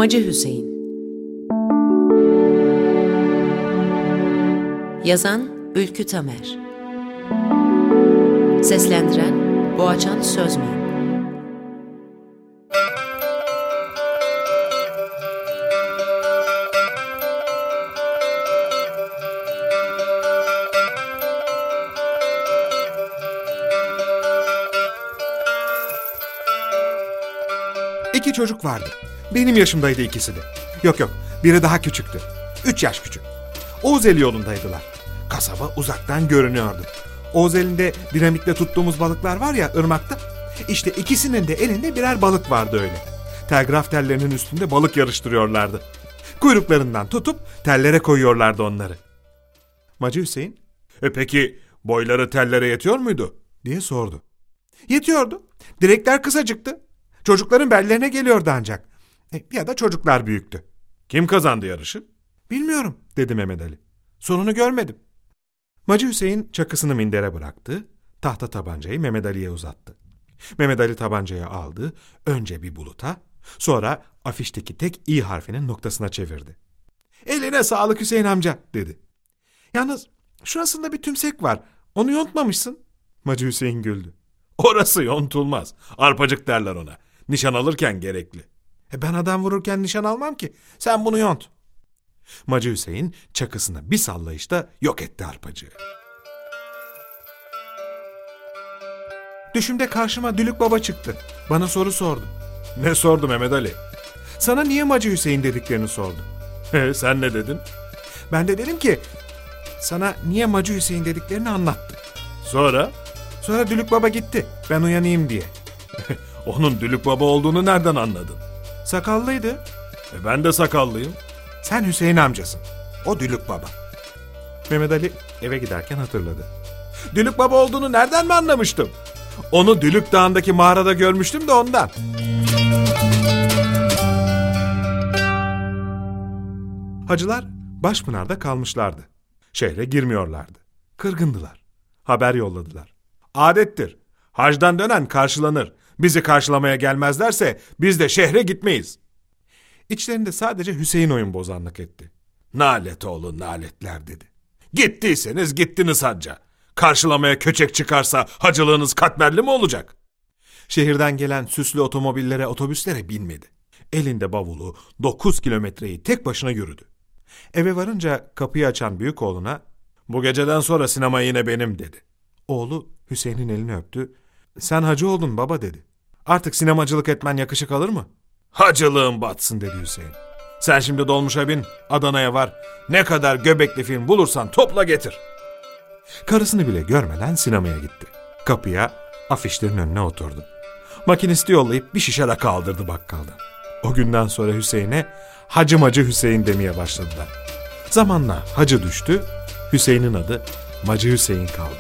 Macı Hüseyin. Yazan Ülkü Tamer. Seslendiren Boğaçan Sözmen. İki çocuk vardı. Benim yaşımdaydı ikisi de. Yok, biri daha küçüktü. 3 yaş küçük. Oğuzeli yolundaydılar. Kasaba uzaktan görünüyordu. Oğuzeli'nde dinamitle tuttuğumuz balıklar var ya ırmakta. İşte ikisinin de elinde birer balık vardı öyle. Telgraf tellerinin üstünde balık yarıştırıyorlardı. Kuyruklarından tutup tellere koyuyorlardı onları. Macı Hüseyin, "Peki boyları tellere yetiyor muydu?" diye sordu. Yetiyordu. Direkler kısacıktı. Çocukların bellerine geliyordu ancak. Ya da çocuklar büyüktü. "Kim kazandı yarışı?" "Bilmiyorum," dedi Mehmet Ali. "Sonunu görmedim." Macı Hüseyin çakısını mindere bıraktı. Tahta tabancayı Mehmet Ali'ye uzattı. Mehmet Ali tabancayı aldı. Önce bir buluta, sonra afişteki tek İ harfinin noktasına çevirdi. "Eline sağlık Hüseyin amca," dedi. "Yalnız şurasında bir tümsek var. Onu yontmamışsın." Macı Hüseyin güldü. "Orası yontulmaz. Arpacık derler ona. Nişan alırken gerekli." Ben adam vururken nişan almam ki. Sen bunu yont." Macı Hüseyin çakısını bir sallayışta yok etti arpacığı. Düşümde karşıma Dülük Baba çıktı. Bana soru sordu. "Ne sordu Mehmet Ali?" "Sana niye Macı Hüseyin dediklerini sordu." "Sen ne dedin?" "Ben de dedim ki sana niye Macı Hüseyin dediklerini anlattı." "Sonra?" "Sonra Dülük Baba gitti. Ben uyanayım diye." "Onun Dülük Baba olduğunu nereden anladın?" "Sakallıydı." Ben de sakallıyım." "Sen Hüseyin amcasın. O Dülük Baba." Mehmet Ali eve giderken hatırladı. "Dülük Baba olduğunu nereden mi anlamıştım? Onu Dülük Dağı'ndaki mağarada görmüştüm de ondan." Hacılar Başpınar'da kalmışlardı. Şehre girmiyorlardı. Kırgındılar. Haber yolladılar. "Adettir. Hacdan dönen karşılanır. Bizi karşılamaya gelmezlerse biz de şehre gitmeyiz." İçlerinde sadece Hüseyin oyun bozanlık etti. "Nalet oğlu naletler," dedi. "Gittiyseniz gittiniz hacca. Karşılamaya köçek çıkarsa hacılığınız katmerli mi olacak?" Şehirden gelen süslü otomobillere, otobüslere binmedi. Elinde bavulu 9 kilometreyi tek başına yürüdü. Eve varınca kapıyı açan büyük oğluna "Bu geceden sonra sinema yine benim," dedi. Oğlu Hüseyin'in elini öptü. "Sen hacı oldun baba," dedi. "Artık sinemacılık etmen yakışık alır mı?" "Hacılığın batsın," dedi Hüseyin. "Sen şimdi dolmuşa bin, Adana'ya var. Ne kadar göbekli film bulursan topla getir." Karısını bile görmeden sinemaya gitti. Kapıya, afişlerin önüne oturdu. Makinisti yollayıp bir şişe rakı aldırdı bakkaldan. O günden sonra Hüseyin'e Hacı Macı Hüseyin demeye başladılar. Zamanla hacı düştü, Hüseyin'in adı Macı Hüseyin kaldı.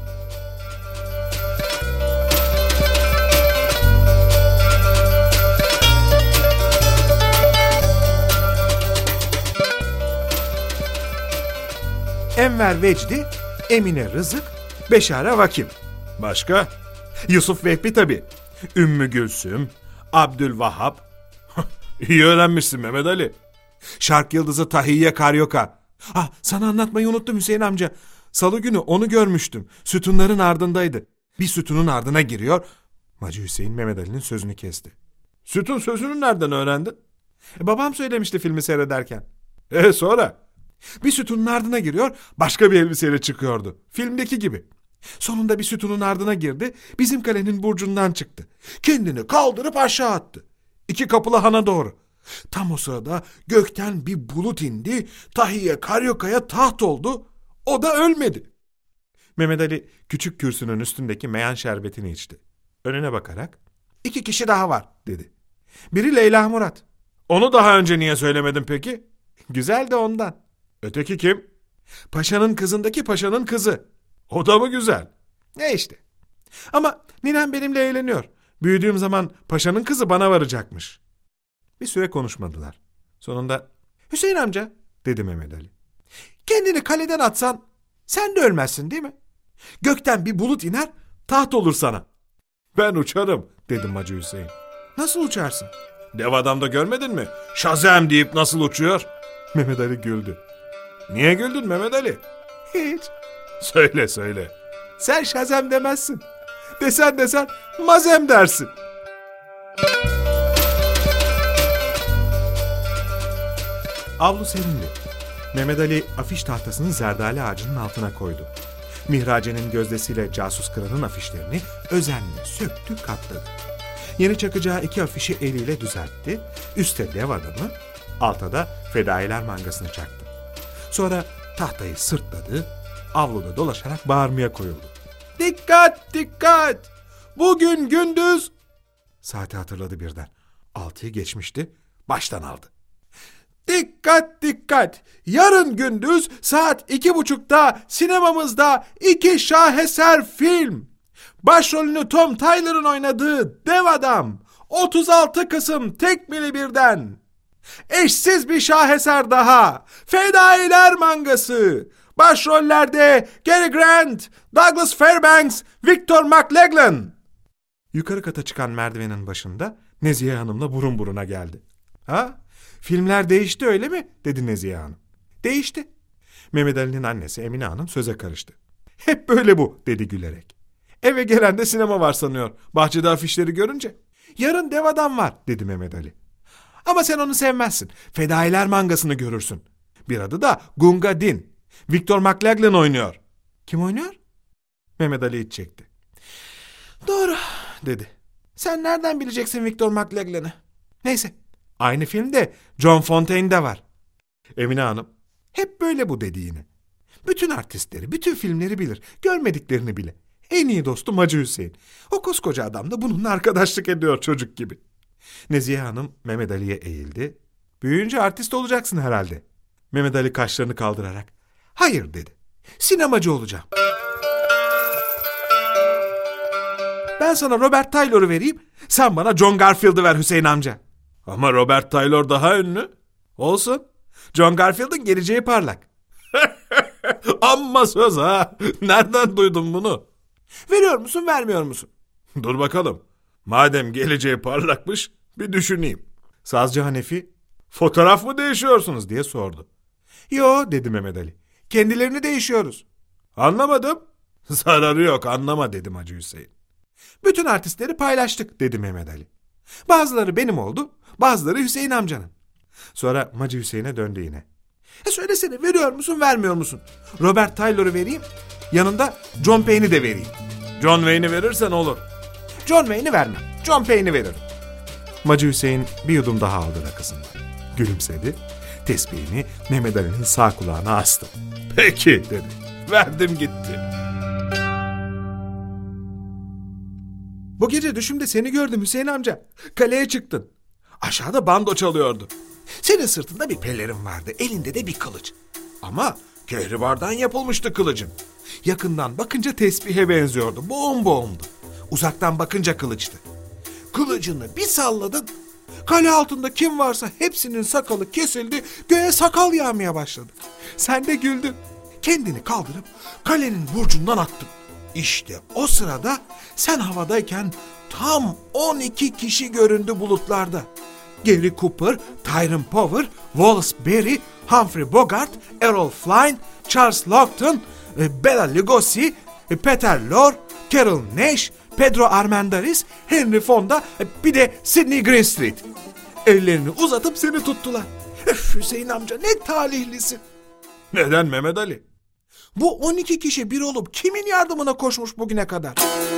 Enver Vecdi, Emine Rızık, Beşare Vakim. Başka? Yusuf Vehbi tabii. Ümmü Gülsüm, Abdülvahhab. İyi öğrenmişsin Mehmet Ali. Şark Yıldızı Tahiyye Karyoka. Sana anlatmayı unuttum Hüseyin amca. Salı günü onu görmüştüm. Sütunların ardındaydı. Bir sütunun ardına giriyor. Macı Hüseyin Mehmet Ali'nin sözünü kesti. "Sütun sözünü nereden öğrendin?" Babam söylemişti filmi seyrederken." Sonra? Bir sütunun ardına giriyor, başka bir elbiseyle çıkıyordu. Filmdeki gibi. Sonunda bir sütunun ardına girdi, bizim kalenin burcundan çıktı. Kendini kaldırıp aşağı attı. 2 kapılı hana doğru. Tam o sırada gökten bir bulut indi, Tahiyye Karyoka'ya taht oldu. O da ölmedi." Mehmet Ali küçük kürsünün üstündeki meyan şerbetini içti. Önüne bakarak, "2 kişi daha var," dedi. "Biri Leyla Murat." "Onu daha önce niye söylemedin peki?" "Güzel de ondan." "Öteki kim?" "Paşanın kızındaki paşanın kızı." "O da mı güzel?" "Ne işte. Ama ninem benimle eğleniyor. Büyüdüğüm zaman paşanın kızı bana varacakmış." Bir süre konuşmadılar. Sonunda, "Hüseyin amca," dedi Mehmet Ali. "Kendini kaleden atsan sen de ölmezsin değil mi? Gökten bir bulut iner, taht olur sana." "Ben uçarım," dedi Macı Hüseyin. "Nasıl uçarsın?" Dev adamda görmedin mi? Shazam deyip nasıl uçuyor? Mehmet Ali güldü. Niye güldün Mehmet Ali? Hiç. Söyle söyle. Sen Shazam demezsin. Desen mazem dersin. Avlu serindi. Mehmet Ali afiş tahtasını zerdali ağacının altına koydu. Mihrace'nin gözdesiyle casus kıranın afişlerini özenle söktü, katladı. Yeni çakacağı 2 afişi eliyle düzeltti. Üste dev adamı, alta da fedailer mangasını çaktı. Sonra tahtayı sırtladı, avluda dolaşarak bağırmaya koyuldu. Dikkat, dikkat! Bugün gündüz... Saati hatırladı birden. 6'yı geçmişti, baştan aldı. Dikkat, dikkat! Yarın gündüz saat 2.30'da sinemamızda 2 şaheser film. Başrolünü Tom Tyler'ın oynadığı Dev Adam. 36 kısım tekmili birden. Eşsiz bir şaheser daha. Fedailer mangası. Başrollerde Cary Grant, Douglas Fairbanks, Victor McLaglen. Yukarı kata çıkan merdivenin başında Nezihe Hanım'la burun buruna geldi. Ha? Filmler değişti öyle mi? Dedi Nezihe Hanım. Değişti. Mehmet Ali'nin annesi Emine Hanım söze karıştı. Hep böyle bu dedi gülerek. Eve gelen de sinema var sanıyor bahçede afişleri görünce. Yarın Dev Adam var dedi Mehmet Ali. Ama sen onu sevmezsin. Fedailer mangasını görürsün. Bir adı da Gunga Din. Victor McLaglen oynuyor. Kim oynuyor? Mehmet Ali iç çekti. Doğru dedi. Sen nereden bileceksin Victor McLaglen'ı? Neyse. Aynı filmde John Fontaine'de var. Emine Hanım, hep böyle bu dedi yine. Bütün artistleri, bütün filmleri bilir. Görmediklerini bile. En iyi dostum Hacı Hüseyin. O koskoca adam da bununla arkadaşlık ediyor çocuk gibi. Nezihe Hanım Mehmet Ali'ye eğildi. Büyüyünce artist olacaksın herhalde. Mehmet Ali kaşlarını kaldırarak. Hayır dedi. Sinemacı olacağım. Ben sana Robert Taylor'u vereyim. Sen bana John Garfield'ı ver Hüseyin amca. Ama Robert Taylor daha ünlü. Olsun. John Garfield'ın geleceği parlak. Amma söz ha. Nereden duydun bunu? Veriyor musun, vermiyor musun? Dur bakalım. Madem geleceği parlakmış bir düşüneyim. Sazcı Hanefi, fotoğraf mı değişiyorsunuz diye sordu. Yo dedi Mehmet Ali. Kendilerini değişiyoruz. Anlamadım. Zararı yok anlama dedim Hacı Hüseyin. Bütün artistleri paylaştık dedi Mehmet Ali. Bazıları benim oldu, bazıları Hüseyin amcanın. Sonra Hacı Hüseyin'e döndü yine. Söylesene veriyor musun, vermiyor musun? Robert Taylor'u vereyim, yanında John Payne'i de vereyim. John Wayne'i verirsen olur. John Wayne'i vermem, John Payne'i veririm. Hacı Hüseyin bir yudum daha aldı rakısından. Gülümsedi, tesbihini Mehmet Ali'nin sağ kulağına astı. Peki dedi, verdim gitti. Bu gece düşümde seni gördüm Hüseyin amca. Kaleye çıktın. Aşağıda bando çalıyordu. Senin sırtında bir pelerin vardı, elinde de bir kılıç. Ama kehribardan yapılmıştı kılıcın. Yakından bakınca tesbihe benziyordu, boğum boğumdu. Uzaktan bakınca kılıçtı. Kılıcını bir salladın, kale altında kim varsa hepsinin sakalı kesildi, göğe sakal yağmaya başladı. Sen de güldün. Kendini kaldırıp kalenin burcundan attın. İşte o sırada sen havadayken tam 12 kişi göründü bulutlarda. Gary Cooper, Tyrone Power, Wallace Beery, Humphrey Bogart, Errol Flynn, Charles Laughton, Bela Lugosi, Peter Lorre, Carol Nash, Pedro Armendáriz, Henry Fonda, bir de Sidney Greenstreet. Ellerini uzatıp seni tuttular. Hüseyin amca ne talihlisin. Neden Mehmet Ali? Bu 12 kişi bir olup kimin yardımına koşmuş bugüne kadar?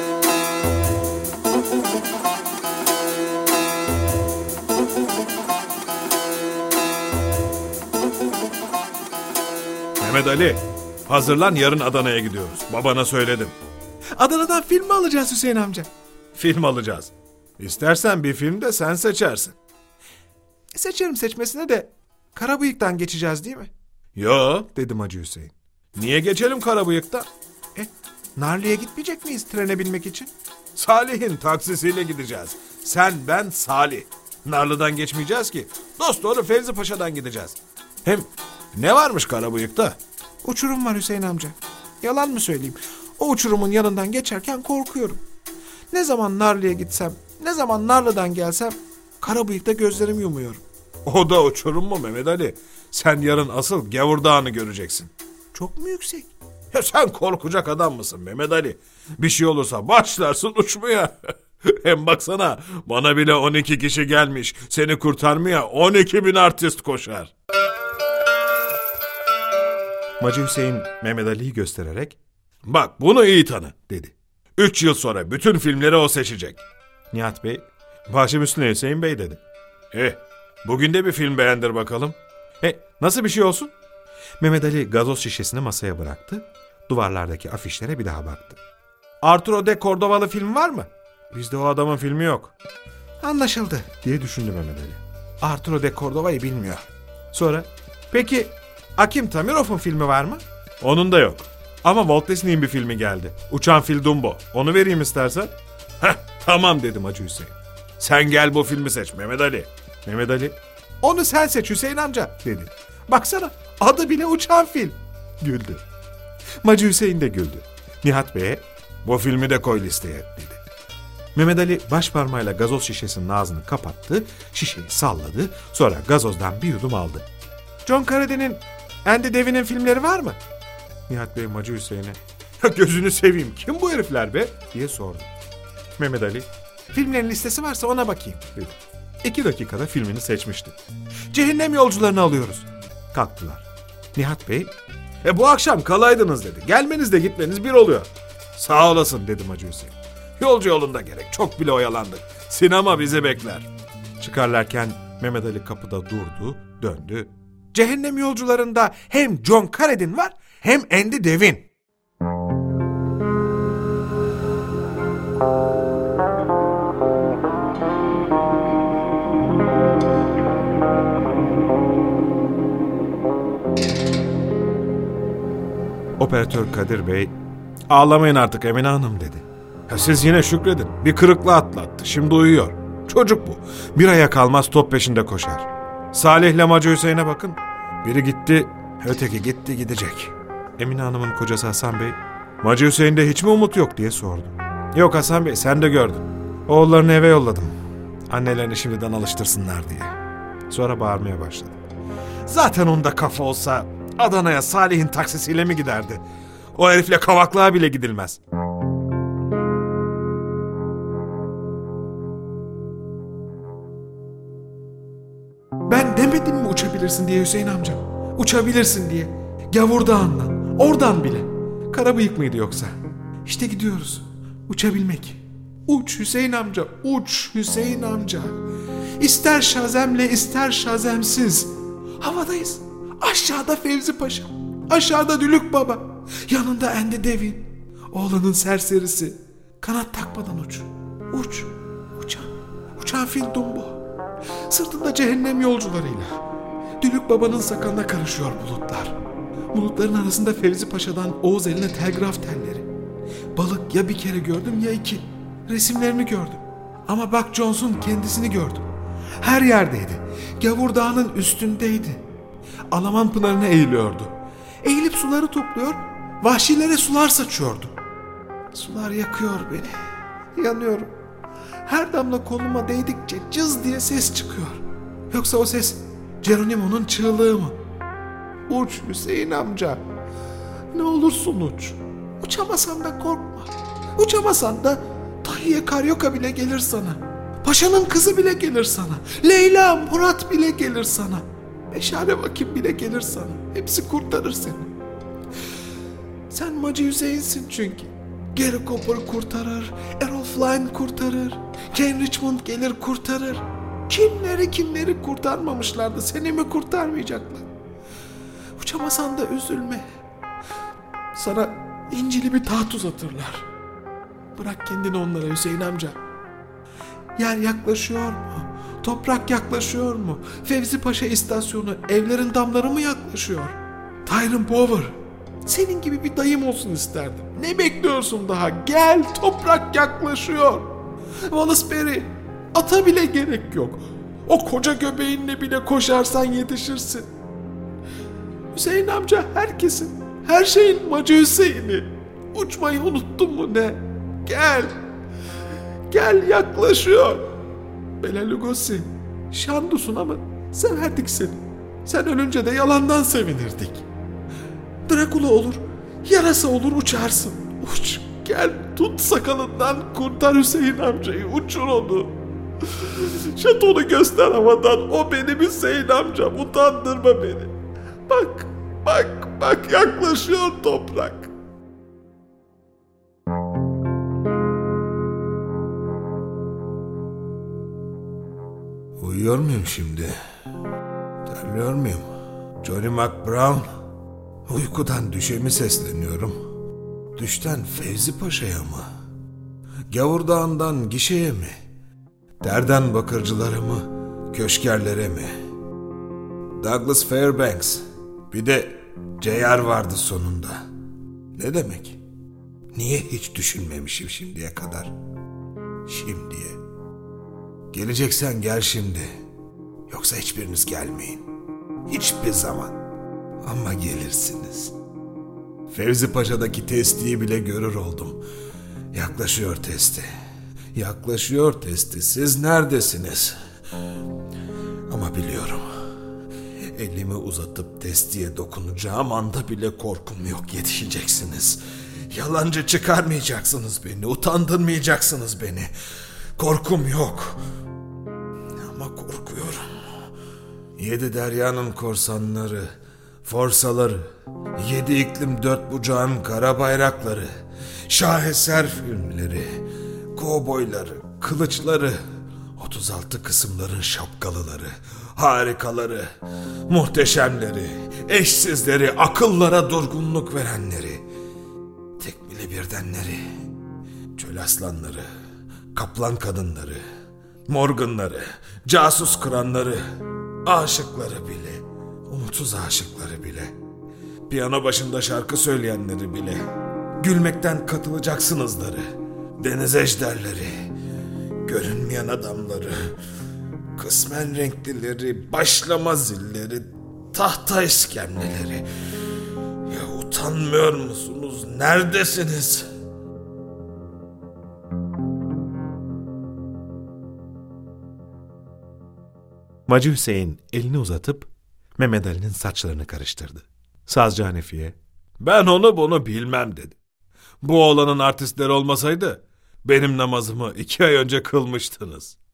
Mehmet Ali, hazırlan yarın Adana'ya gidiyoruz. Babana söyledim. Adana'dan film mi alacağız Hüseyin amca? Film alacağız. İstersen bir film de sen seçersin. Seçerim seçmesine de Karabıyık'tan geçeceğiz değil mi? Yo dedim Hacı Hüseyin. Niye geçelim Karabıyık'tan? Narlı'ya gitmeyecek miyiz trene binmek için? Salih'in taksisiyle gideceğiz. Sen, ben, Salih. Narlı'dan geçmeyeceğiz ki. Dosdoğru Fevzi Paşa'dan gideceğiz. Hem ne varmış Karabıyık'ta? Uçurum var Hüseyin amca. Yalan mı söyleyeyim? O uçurumun yanından geçerken korkuyorum. Ne zaman Narlı'ya gitsem, ne zaman Narlı'dan gelsem Karabıyık'ta gözlerimi yumuyorum. O da uçurum mu Mehmet Ali? Sen yarın asıl Gavur Dağı'nı göreceksin. Çok mu yüksek? Ya sen korkacak adam mısın Mehmet Ali? Bir şey olursa başlarsın uçmaya. Hem baksana, bana bile 12 kişi gelmiş. Seni kurtarmaya 12.000 artist koşar. Macı Hüseyin Mehmet Ali'yi göstererek, bak bunu iyi tanı dedi. 3 yıl sonra bütün filmleri o seçecek. Nihat Bey, başım üstüne Hüseyin Bey dedi. Bugün de bir film beğendir bakalım. Nasıl bir şey olsun? Mehmet Ali gazoz şişesini masaya bıraktı. Duvarlardaki afişlere bir daha baktı. Arturo de Cordovalı film var mı? Bizde o adamın filmi yok. Anlaşıldı diye düşündü Mehmet Ali. Arturo de Cordova'yı bilmiyor. Sonra, peki Akim Tamirov'un filmi var mı? Onun da yok. Ama Walt Disney'in bir filmi geldi. Uçan Fil Dumbo. Onu vereyim istersen. Tamam dedim Hacı Hüseyin. Sen gel bu filmi seç Mehmet Ali. Mehmet Ali, onu sen seç Hüseyin amca dedi. Baksana, adı bile Uçan Fil. Güldü. Hacı Hüseyin de güldü. Nihat Bey'e, bu filmi de koy listeye dedi. Mehmet Ali baş parmağıyla gazoz şişesinin ağzını kapattı, şişeyi salladı, sonra gazozdan bir yudum aldı. John Carradine'in, Andy Devin'in filmleri var mı? Nihat Bey Hacı Hüseyin'e, gözünü seveyim kim bu herifler be diye sordu. Mehmet Ali, filmlerin listesi varsa ona bakayım dedi. 2 dakikada filmini seçmişti. Cehennem Yolcularını alıyoruz. Kalktılar. Nihat Bey, bu akşam kalaydınız dedi. Gelmeniz de gitmeniz bir oluyor. Sağ olasın dedim Hacı Hüseyin. Yolcu yolunda gerek. Çok bile oyalandık. Sinema bizi bekler. Çıkarlarken Mehmet Ali kapıda durdu, döndü. Cehennem Yolcularında hem John Carradine var hem Andy Devin. Operatör Kadir Bey, ağlamayın artık Emine Hanım dedi. Siz yine şükredin. Bir kırıkla atlattı. Şimdi uyuyor. Çocuk bu. Bir aya kalmaz top peşinde koşar. Salih'le Hacı Hüseyin'e bakın. Biri gitti, öteki gitti gidecek. Emine Hanım'ın kocası Hasan Bey, Hacı Hüseyin'de hiç mi umut yok diye sordu. Yok Hasan Bey, sen de gördün. Oğullarını eve yolladım. Annelerini şimdiden alıştırsınlar diye. Sonra bağırmaya başladı. Zaten onda kafa olsa Adana'ya Salih'in taksisiyle mi giderdi? O herifle Kavaklığa bile gidilmez. Ben demedim mi uçabilirsin diye Hüseyin amca? Uçabilirsin diye. Gavur Dağı'ndan, oradan bile. Karabıyık mıydı yoksa? İşte gidiyoruz. Uçabilmek. Uç Hüseyin amca, uç Hüseyin amca. İster şazemle ister şazemsiz. Havadayız. Aşağıda Fevzi Paşa. Aşağıda Dülük Baba. Yanında Andy Devin. Oğlanın serserisi. Kanat takmadan uç. Uç. Uçan Fil Dumbo. Sırtında cehennem yolcularıyla. Dülük Baba'nın sakalına karışıyor bulutlar. Bulutların arasında Fevzi Paşa'dan Oğuz eline telgraf telleri. Balık ya bir kere gördüm ya 2. Resimlerini gördüm. Ama Buck Jones'un kendisini gördüm. Her yerdeydi. Gavur Dağı'nın üstündeydi. Alaman pınarına eğiliyordu. Eğilip suları topluyor, vahşilere sular saçıyordu. Sular yakıyor beni. Yanıyorum. Her damla koluma değdikçe cız diye ses çıkıyor. Yoksa o ses Geronimo'nun çığlığı mı? Uç Hüseyin amca. Ne olursun uç. Uçamasan da korkma. Uçamasan da Tahiye Karyoka bile gelir sana. Paşanın kızı bile gelir sana. Leyla Murat bile gelir sana. Beşare Vakit bile gelir sana. Hepsi kurtarır seni. Sen Macı Hüseyin'sin çünkü. Gary Cooper kurtarır. Errol Flynn kurtarır. Ken Richmond gelir kurtarır. Kimleri kurtarmamışlardı. Seni mi kurtarmayacaklar? Uçamasan da üzülme. Sana incili bir taht uzatırlar. Bırak kendini onlara Hüseyin amca. Yer yaklaşıyor mu? Toprak yaklaşıyor mu? Fevzi Paşa istasyonu, evlerin damları mı yaklaşıyor? Tyrone Power, senin gibi bir dayım olsun isterdim. Ne bekliyorsun daha? Gel, toprak yaklaşıyor. Wallace Berry, ata bile gerek yok. O koca göbeğinle bile koşarsan yetişirsin. Hüseyin amca herkesin, her şeyin Macı Hüseyin'i. Uçmayı unuttun mu ne? Gel. Gel yaklaşıyor. Bela Lugosi, Şanlısun ama severdik seni. Sen ölünce de yalandan sevinirdik. Drakula olur, yarasa olur uçarsın. Uç, gel tut sakalından kurtar Hüseyin amcayı, uçur onu. Şatonu göster havadan, o benim Hüseyin amcam, utandırma beni. Bak, bak, bak yaklaşıyor toprak. Uyuyor muyum şimdi? Terliyor muyum? Johnny McBrown? Uykudan düşe mi sesleniyorum? Düşten Fevzi Paşa'ya mı? Gavurdağ'ından gişeye mi? Derden bakırcılara mı? Köşkerlere mi? Douglas Fairbanks. Bir de J.R. vardı sonunda. Ne demek? Niye hiç düşünmemişim şimdiye kadar? Şimdiye. Geleceksen gel şimdi. Yoksa hiçbiriniz gelmeyin. Hiçbir zaman. Ama gelirsiniz. Fevzi Paşa'daki testiyi bile görür oldum. Yaklaşıyor testi. Yaklaşıyor testi. Siz neredesiniz? Ama biliyorum. Elimi uzatıp testiye dokunacağım anda bile korkum yok. Yetişeceksiniz. Yalancı çıkarmayacaksınız beni. Utandırmayacaksınız beni. Korkum yok. Ama korkuyorum. 7 deryanın korsanları, forsaları, 7 iklim 4 bucağın kara bayrakları, şaheser filmleri, kovboyları, kılıçları, 36 kısımların şapkalıları, harikaları, muhteşemleri, eşsizleri, akıllara durgunluk verenleri, tekmili birdenleri, çöl aslanları, kaplan kadınları, morganları, casus kıranları, aşıkları bile, umutsuz aşıkları bile, piyano başında şarkı söyleyenleri bile, gülmekten katılacaksınızları, deniz ejderleri, görünmeyen adamları, kısmen renklileri, başlama zilleri, tahta iskemleleri. Ya utanmıyor musunuz? Neredesiniz? Macı Hüseyin elini uzatıp Mehmet Ali'nin saçlarını karıştırdı. Sazcı Hanefi'ye, Ben onu bunu bilmem dedi. Bu oğlanın artistleri olmasaydı benim namazımı 2 ay önce kılmıştınız.